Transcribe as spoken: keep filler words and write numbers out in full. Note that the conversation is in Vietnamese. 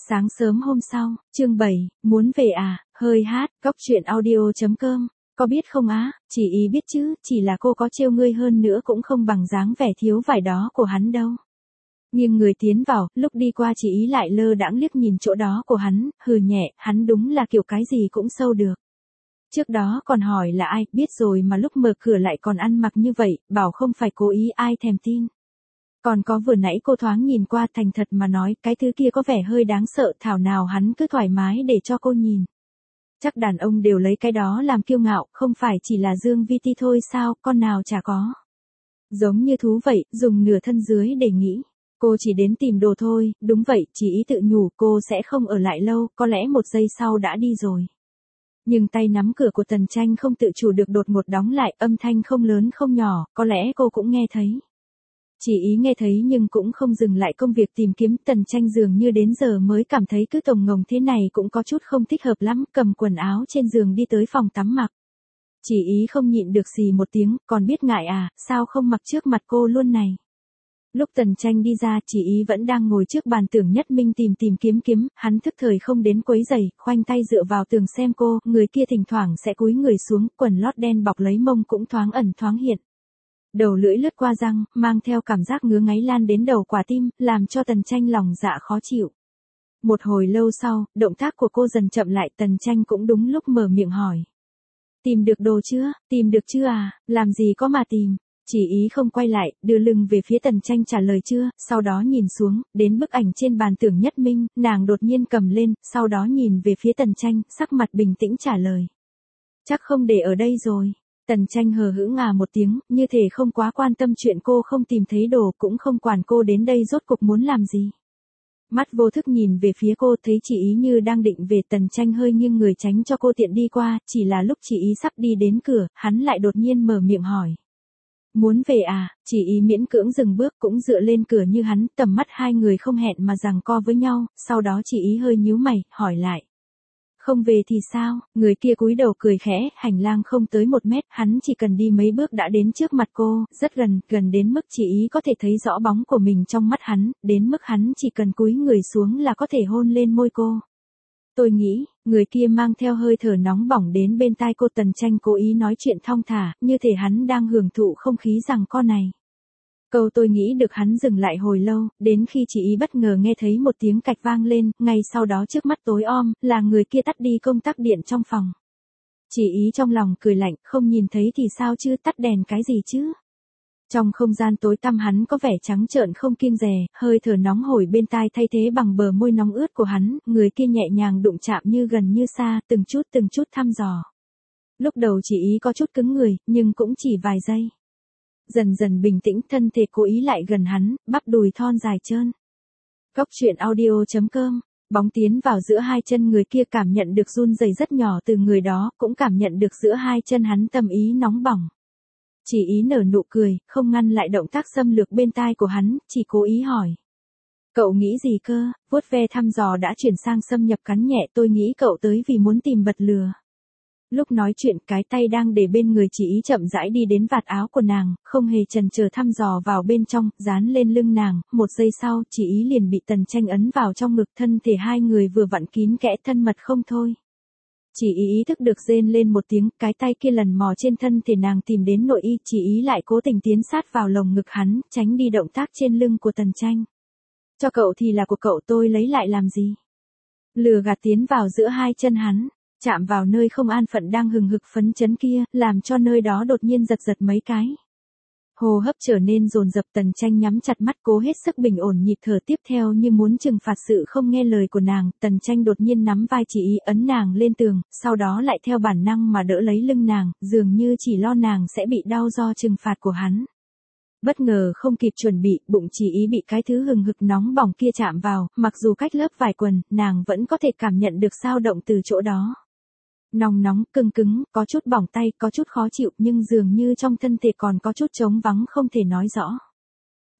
Sáng sớm hôm sau, chương bảy, muốn về à, hơi hát, góc truyện audio.com, có biết không á, chỉ ý biết chứ, chỉ là cô có trêu ngươi hơn nữa cũng không bằng dáng vẻ thiếu vải đó của hắn đâu. Nhưng người tiến vào, lúc đi qua chỉ ý lại lơ đãng liếc nhìn chỗ đó của hắn, hừ nhẹ, hắn đúng là kiểu cái gì cũng sâu được. Trước đó còn hỏi là ai, biết rồi mà lúc mở cửa lại còn ăn mặc như vậy, bảo không phải cố ý ai thèm tin. Còn có vừa nãy cô thoáng nhìn qua thành thật mà nói, cái thứ kia có vẻ hơi đáng sợ, thảo nào hắn cứ thoải mái để cho cô nhìn. Chắc đàn ông đều lấy cái đó làm kiêu ngạo, không phải chỉ là Dương Vi Ti thôi sao, con nào chả có. Giống như thú vậy, dùng nửa thân dưới để nghĩ. Cô chỉ đến tìm đồ thôi, đúng vậy, chỉ ý tự nhủ cô sẽ không ở lại lâu, có lẽ một giây sau đã đi rồi. Nhưng tay nắm cửa của Tần Tranh không tự chủ được đột ngột đóng lại, âm thanh không lớn không nhỏ, có lẽ cô cũng nghe thấy. Chỉ ý nghe thấy nhưng cũng không dừng lại công việc tìm kiếm, Tần Tranh dường như đến giờ mới cảm thấy cứ tồng ngồng thế này cũng có chút không thích hợp lắm, cầm quần áo trên giường đi tới phòng tắm mặc. Chỉ ý không nhịn được xì một tiếng, còn biết ngại à, sao không mặc trước mặt cô luôn này. Lúc Tần Tranh đi ra, chỉ ý vẫn đang ngồi trước bàn Tưởng Nhất Minh tìm tìm kiếm kiếm, hắn thức thời không đến quấy rầy, khoanh tay dựa vào tường xem cô, người kia thỉnh thoảng sẽ cúi người xuống, quần lót đen bọc lấy mông cũng thoáng ẩn thoáng hiện. Đầu lưỡi lướt qua răng, mang theo cảm giác ngứa ngáy lan đến đầu quả tim, làm cho Tần Tranh lòng dạ khó chịu. Một hồi lâu sau, động tác của cô dần chậm lại, Tần Tranh cũng đúng lúc mở miệng hỏi. Tìm được đồ chưa, tìm được chưa à, làm gì có mà tìm. Chỉ ý không quay lại, đưa lưng về phía Tần Tranh trả lời chưa, sau đó nhìn xuống, đến bức ảnh trên bàn Tưởng Nhất Minh, nàng đột nhiên cầm lên, sau đó nhìn về phía Tần Tranh, sắc mặt bình tĩnh trả lời. Chắc không để ở đây rồi. Tần Tranh hờ hững ngà một tiếng, như thể không quá quan tâm chuyện cô không tìm thấy đồ, cũng không quản cô đến đây rốt cục muốn làm gì. Mắt vô thức nhìn về phía cô, thấy chỉ ý như đang định về, Tần Tranh hơi nghiêng người tránh cho cô tiện đi qua, chỉ là lúc chỉ ý sắp đi đến cửa, hắn lại đột nhiên mở miệng hỏi. Muốn về à, chỉ ý miễn cưỡng dừng bước cũng dựa lên cửa như hắn, tầm mắt hai người không hẹn mà giằng co với nhau, sau đó chỉ ý hơi nhíu mày, hỏi lại. Không về thì sao, người kia cúi đầu cười khẽ, hành lang không tới một mét, hắn chỉ cần đi mấy bước đã đến trước mặt cô, rất gần, gần đến mức chỉ ý có thể thấy rõ bóng của mình trong mắt hắn, đến mức hắn chỉ cần cúi người xuống là có thể hôn lên môi cô. Tôi nghĩ, người kia mang theo hơi thở nóng bỏng đến bên tai cô. Tần Tranh cố ý nói chuyện thong thả, như thể hắn đang hưởng thụ không khí giằng co này. Câu tôi nghĩ được hắn dừng lại hồi lâu, đến khi chỉ ý bất ngờ nghe thấy một tiếng cạch vang lên, ngay sau đó trước mắt tối om, là người kia tắt đi công tắc điện trong phòng. Chỉ ý trong lòng cười lạnh, không nhìn thấy thì sao chứ, tắt đèn cái gì chứ. Trong không gian tối tăm hắn có vẻ trắng trợn không kiêng dè, hơi thở nóng hổi bên tai thay thế bằng bờ môi nóng ướt của hắn, người kia nhẹ nhàng đụng chạm như gần như xa, từng chút từng chút thăm dò. Lúc đầu chỉ ý có chút cứng người, nhưng cũng chỉ vài giây. Dần dần bình tĩnh, thân thể cố ý lại gần hắn, bắp đùi thon dài trơn. Góc truyện audio.com, bóng tiến vào giữa hai chân người kia, cảm nhận được run rẩy rất nhỏ từ người đó, cũng cảm nhận được giữa hai chân hắn tâm ý nóng bỏng. Chỉ ý nở nụ cười, không ngăn lại động tác xâm lược bên tai của hắn, chỉ cố ý hỏi. Cậu nghĩ gì cơ, vuốt ve thăm dò đã chuyển sang xâm nhập cắn nhẹ, tôi nghĩ cậu tới vì muốn tìm bật lừa. Lúc nói chuyện, cái tay đang để bên người chỉ ý chậm rãi đi đến vạt áo của nàng, không hề chần chờ thăm dò vào bên trong, dán lên lưng nàng, một giây sau, chỉ ý liền bị Tần Tranh ấn vào trong ngực, thân thể hai người vừa vặn kín kẽ thân mật không thôi. Chỉ ý ý thức được rên lên một tiếng, cái tay kia lần mò trên thân thể nàng tìm đến nội y, chỉ ý lại cố tình tiến sát vào lồng ngực hắn, tránh đi động tác trên lưng của Tần Tranh. Cho cậu thì là của cậu, tôi lấy lại làm gì? Lừa gạt tiến vào giữa hai chân hắn. Chạm vào nơi không an phận đang hừng hực phấn chấn kia, làm cho nơi đó đột nhiên giật giật mấy cái. Hô hấp trở nên dồn dập, Tần Tranh nhắm chặt mắt cố hết sức bình ổn nhịp thở tiếp theo như muốn trừng phạt sự không nghe lời của nàng. Tần Tranh đột nhiên nắm vai chỉ ý ấn nàng lên tường, sau đó lại theo bản năng mà đỡ lấy lưng nàng, dường như chỉ lo nàng sẽ bị đau do trừng phạt của hắn. Bất ngờ không kịp chuẩn bị, bụng chỉ ý bị cái thứ hừng hực nóng bỏng kia chạm vào, mặc dù cách lớp vải quần, nàng vẫn có thể cảm nhận được dao động từ chỗ đó. Nóng nóng, cứng cứng, có chút bỏng tay, có chút khó chịu, nhưng dường như trong thân thể còn có chút trống vắng không thể nói rõ.